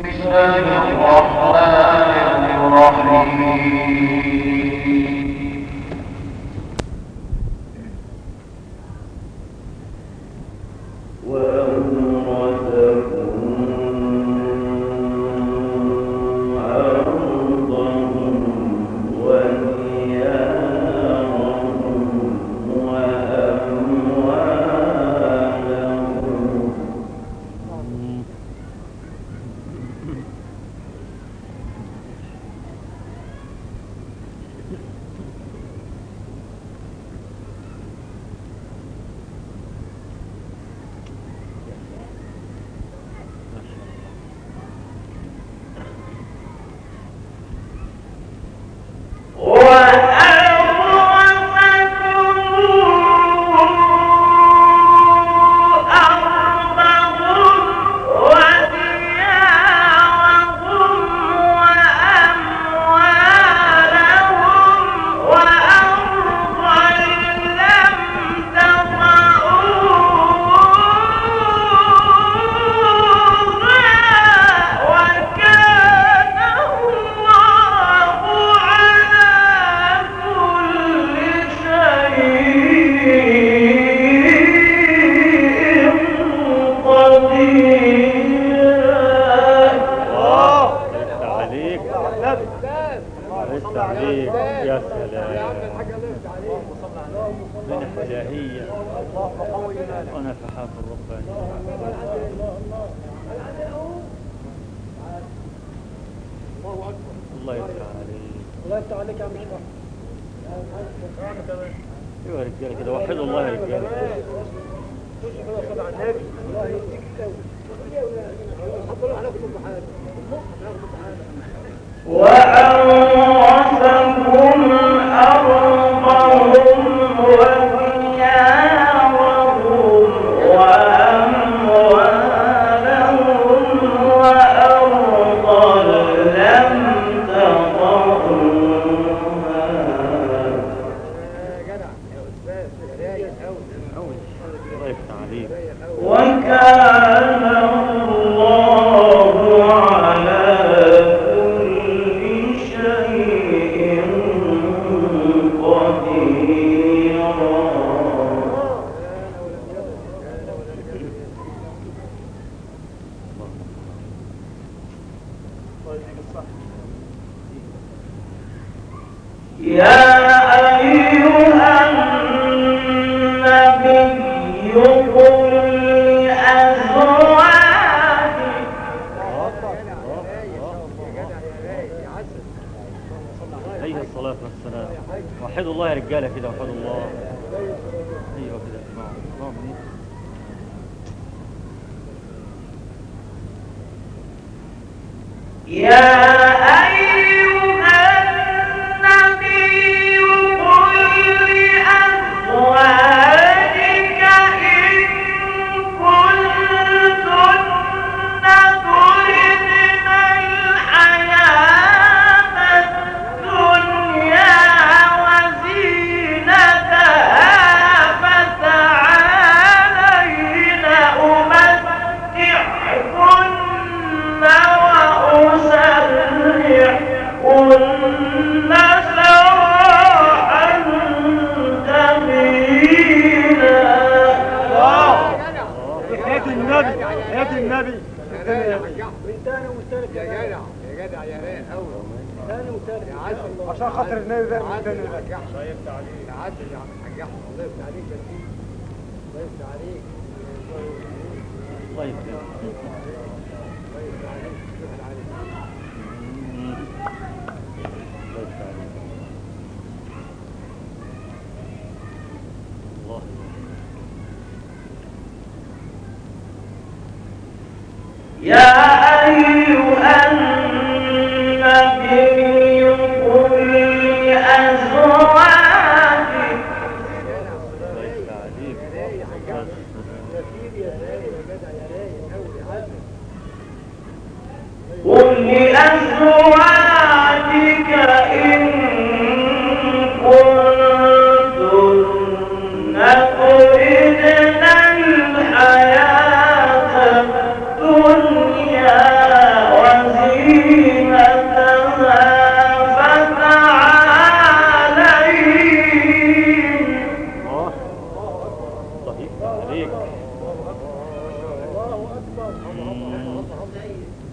الحياة الدنيا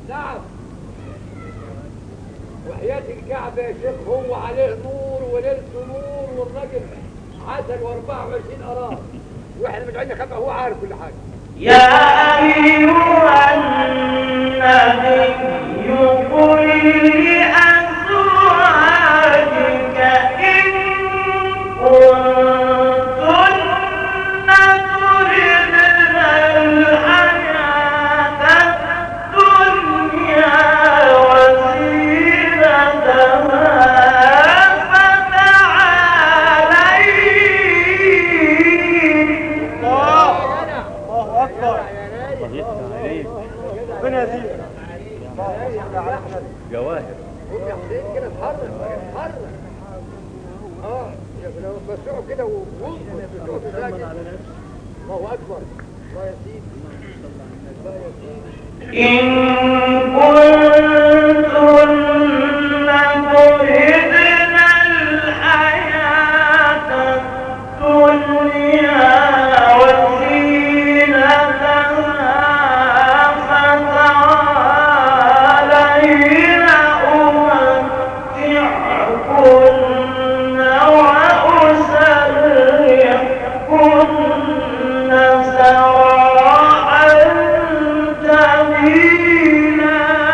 نعم. وحياة الكعبة يا شيخ هو عليه نور وليلته نور والراجل عسل و24 قرار واحنا متعودين خبأ هو عارف كل حاجة. يا أيها النبي قل لأزواجك إن كنتن تردن الحياة الدنيا وزينتها فتعالين. الله أكبر. ربنا يزيدك. جواهر هم يا حسين كده اتحرك اتحرك. لو بسعوا كده ووصلوا بسعوا في ساكت. الله أكبر. الله يا سيدي. الله يا سيدي. إن كنتن تردن الحياة الدنيا وزينتها فتعالين أمتعكن وأسرحكن سراحا جميلا.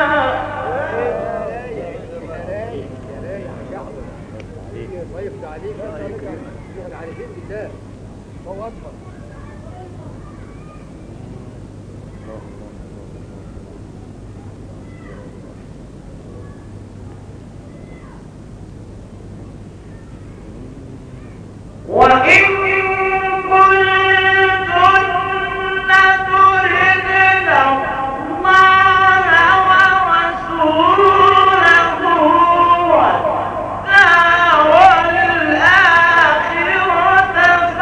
طيب عليك على دين الله. الله أكبر. وإن كنتن تردن الله ورسوله والدار الآخرة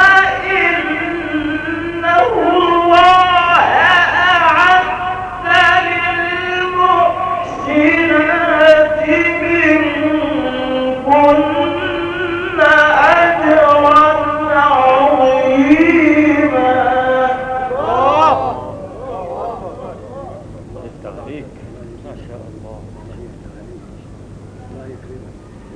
فإن الله أعد للمحسنات منكن أجرا عظيما. التغريق ما شاء الله. الله يكرمك.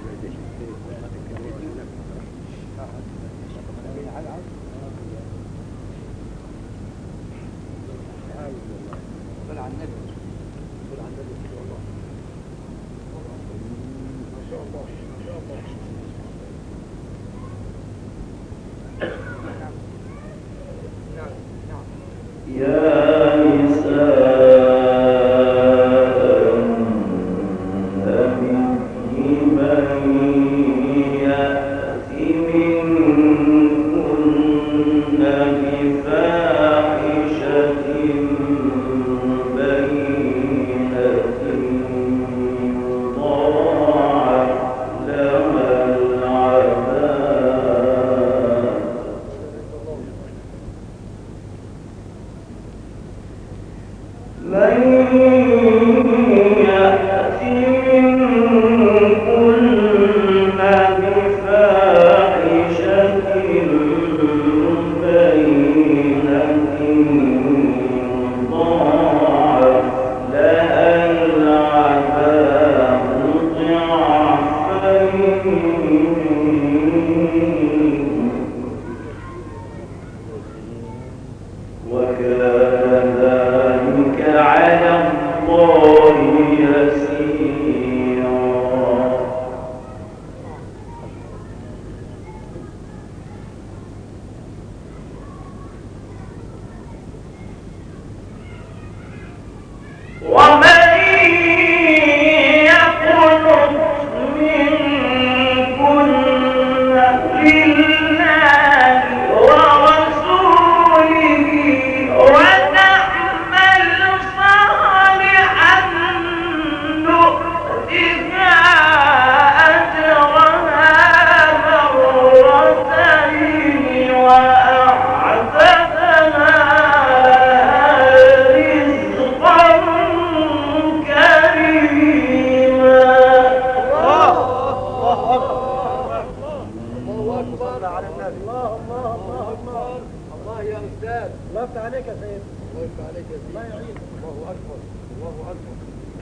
صل على النبي. صل على النبي صلى الله. ما شاء الله. ما شاء الله. نعم. نعم. يا نساء النبي من يأت منكن بفاحشة بينة يضاعف لها العذاب من يأت منكن بفاحشة بينة يضاعف لها العذاب ضعفين وكان ذلك على الله يسيرا. ومن يقنت منكن لله ورسوله وتعمل صالحا نؤتها أجرها مرتين وأعتدنا رزقا كريما. الله أكبر. الله أكبر. على النبي. الله الله الله أكبر. الله يا أستاذ. الله يفتح عليك يا سيدي. الله يفتح عليك يا سيدي. الله يعينك. الله أكبر. الله أكبر.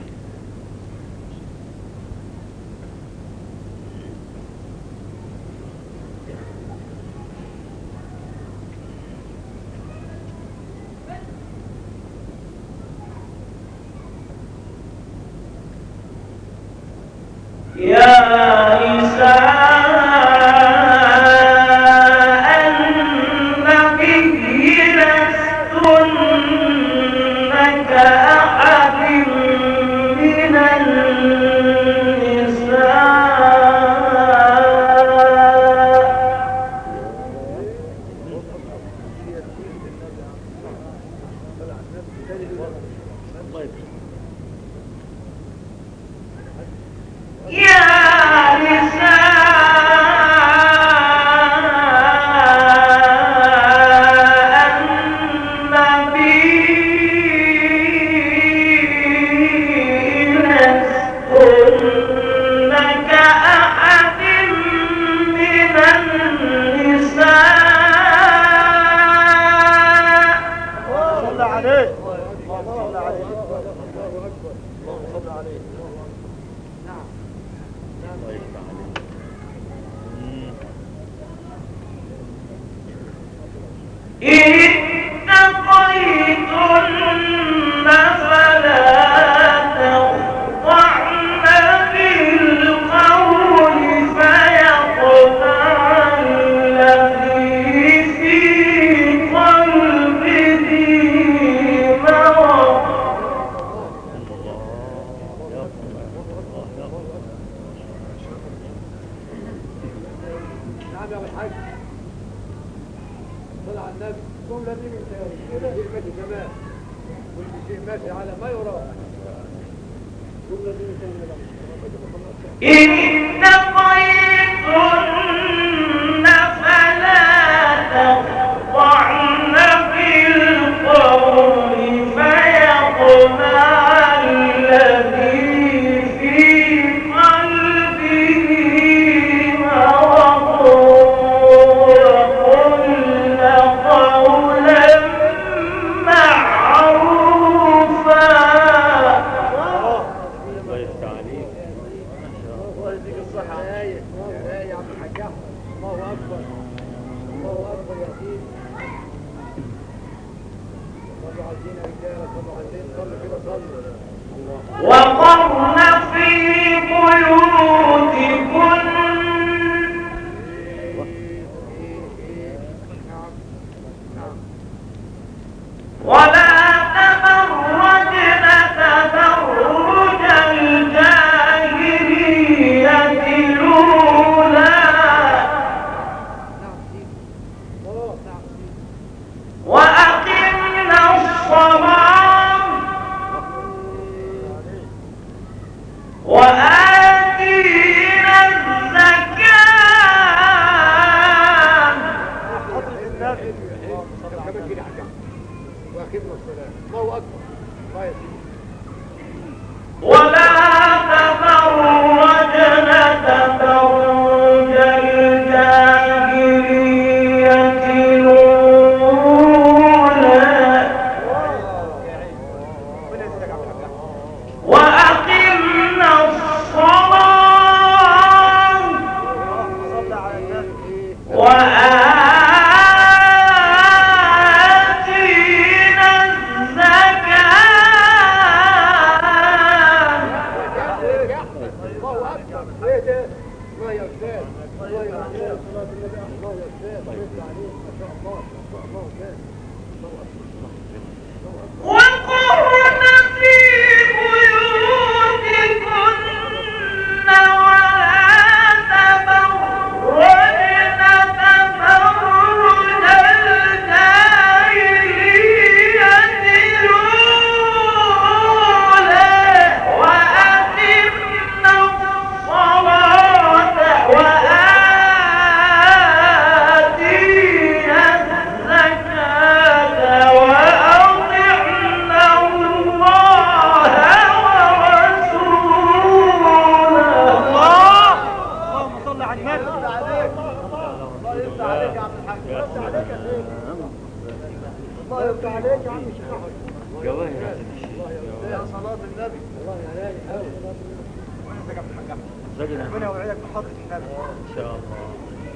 ربنا يوعدك بحضرة النبي ان شاء الله.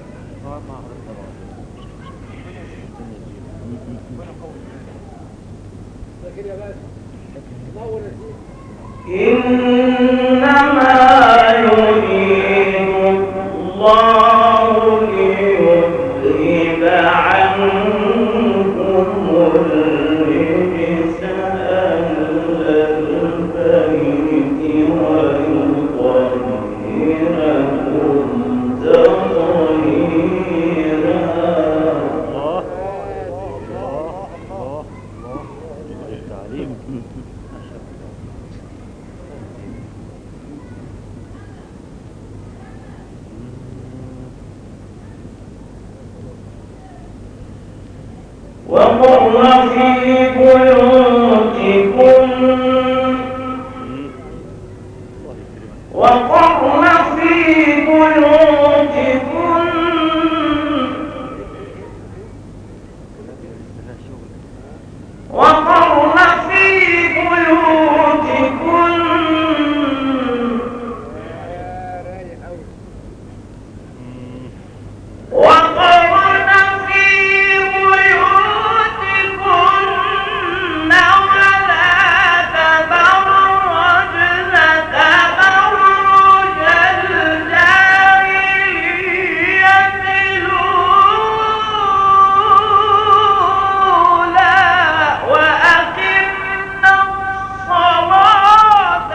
لكن يا باشا نور إنما يريد وقرن في بيوتكن وقرن في بيوتكن وقرن في بيوتكن وقرن في بيوتكن ولا تبرجن تبرج الجاهلية الأولى وأقمنا الصلاة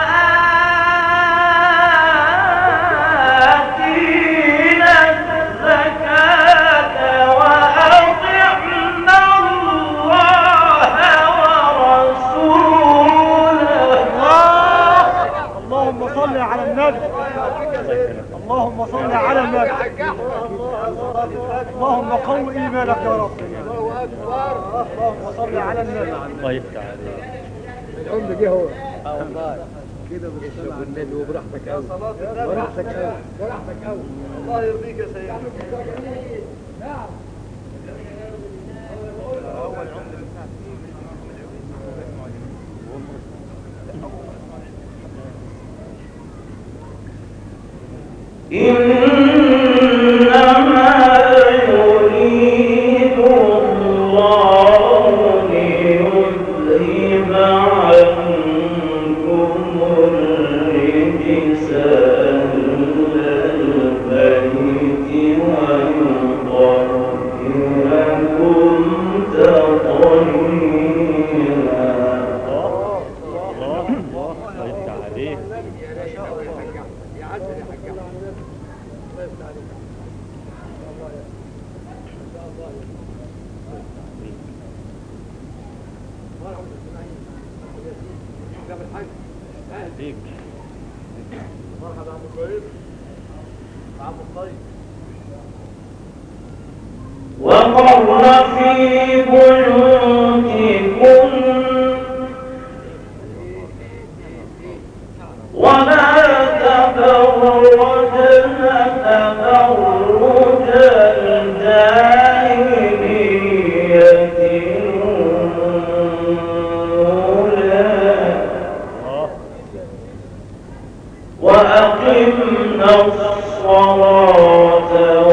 وآتينا الزكاة وأطعنا الله ورسوله. اللهم صل على النبي. اللهم صل على النبي. اللهم قوي ايمانك يا رب. اللهم صل على النبي. الله يفتح عليك. العمر جه هو والله كده بتشرب النبي وبراحتك قوي براحتك قوي براحتك قوي. الله يرضيك يا سيدي. نعم إنما يريد الله ليذهب عنكم الرجس أهل البيت ويطهركم تطهيرا. الله يفتح عليك. يا عسل يا حاج الله يفتح عليك. مرحبا اسماعيل ياسين جاب الحاج اهلا بيك. مرحبا عم كويس. عم الطيب. وقرن في بيوتكن ولا تبرجن تبرج الجاهلية الأولى وأقمنا الصلاة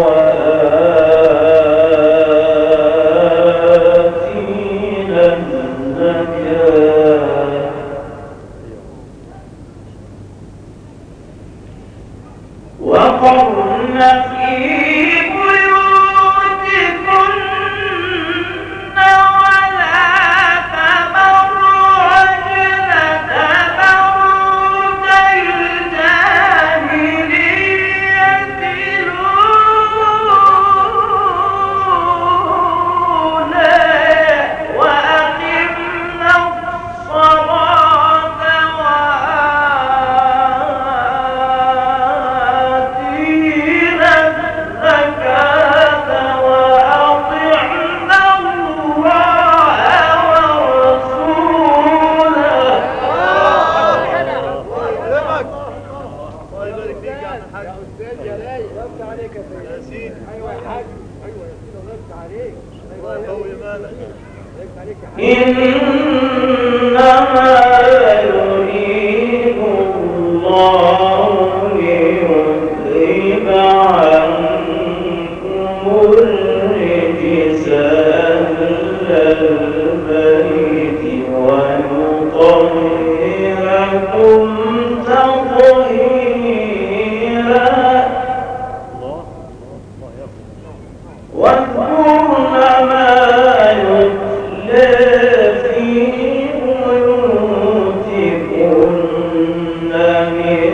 وآتينا الزكاة وقرن في بيوتكن ولا تبرجن تبرج الجاهلية الأولى وأقمنا الصلاة وآتينا الزكاة وأطعنا الله ورسوله. الله يبارك فيك يا عم الحاج. يا استاذ يا رايق الله عليك يا سيدي. ياسين. ايوه يا حاج ايوه يا سيدي الله يفتح عليك. الله يقوي ايمانك. الله يفتح عليك يا حاج. إنما يريد الله ليذهب عنكم الرجس أهل البيت ويطهركم تطهيرا. الله يفتح. واذكرن ما يتلى في بيوتكن من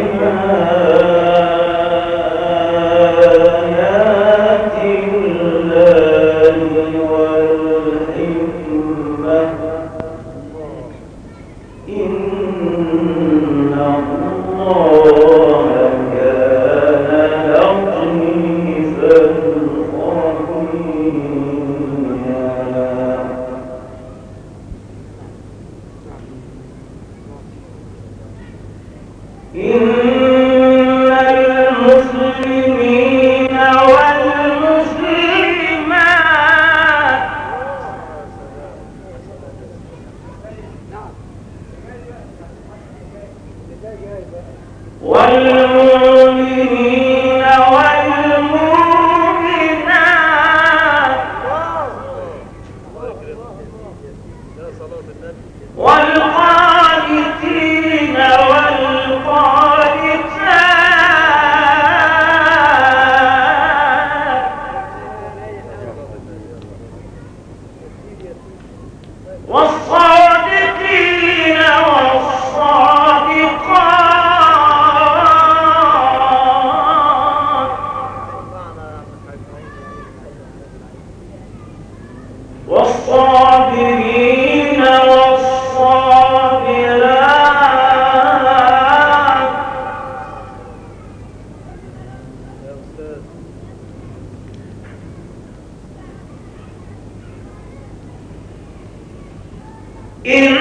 آيات الله والحكمة إن الله كان لطيفا خبيرا. إن المسلمين والمسلمات والمؤمنين والمؤمنات والقانتين والقانتات والصادقين والصادقات والصابرين والصابرات إن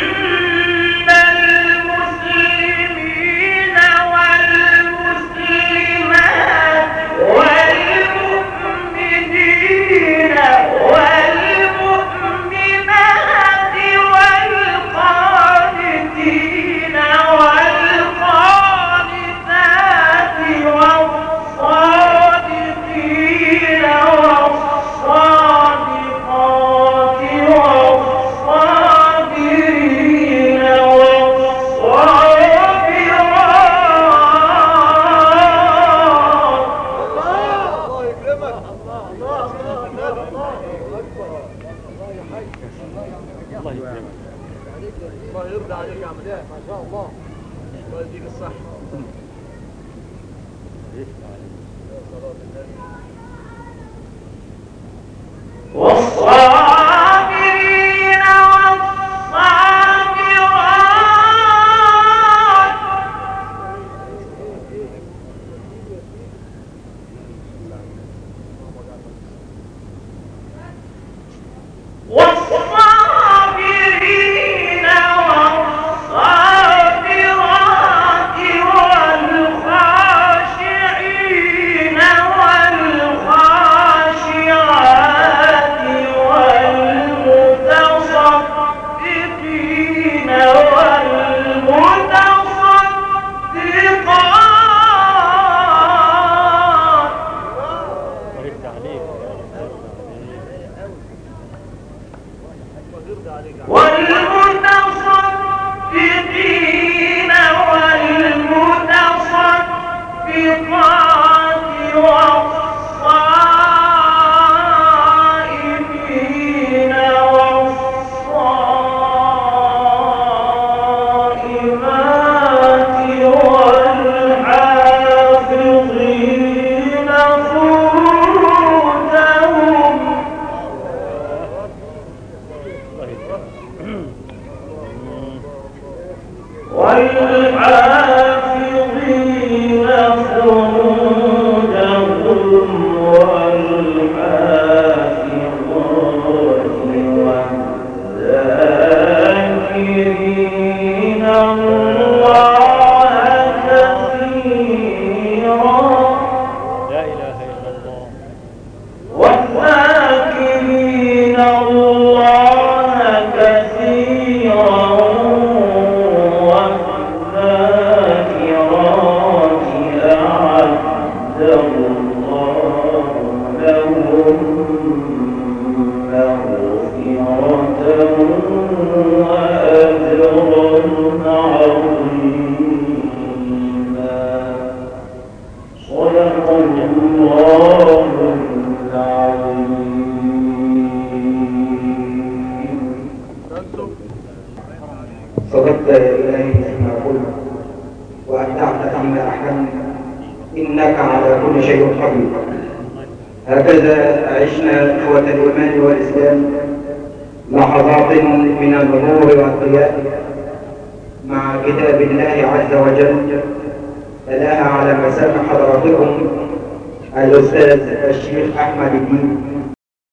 المسلمين والمسلمات والمؤمنين والمؤمنات والقانتين والقانتات والصادقين والصادقات والصابرين الله يكرمك. الله يرضى عليك يا عم ده ما شاء الله. الله يديك الصحة. والصابرين والصابرات والصابرين والصابرات والخاشعين والخاشعات والمتصدقين والمتصدقات وقفت عليك. والمتصدقين والمتصدقات والصائمين والصائمات والحافظين فروجهم والحافظين فروجهم والحافظات والذاكرين الله كثيرا لا إله إلا الله. والذاكرين الله كثيرا والذاكرات أعد الله لهم مغفرة وأجرا عظيما. صدق الله العظيم. صدقت يا إلهي فيما قلت وأبدعت فيما أحكمت إنك على كل شيء قدير. هكذا عشنا إخوة الإيمان والإسلام لحظات من النور والضياء مع كتاب الله عز وجل تلاها على مسامع حضراتكم الأستاذ الشيخ أحمد الدين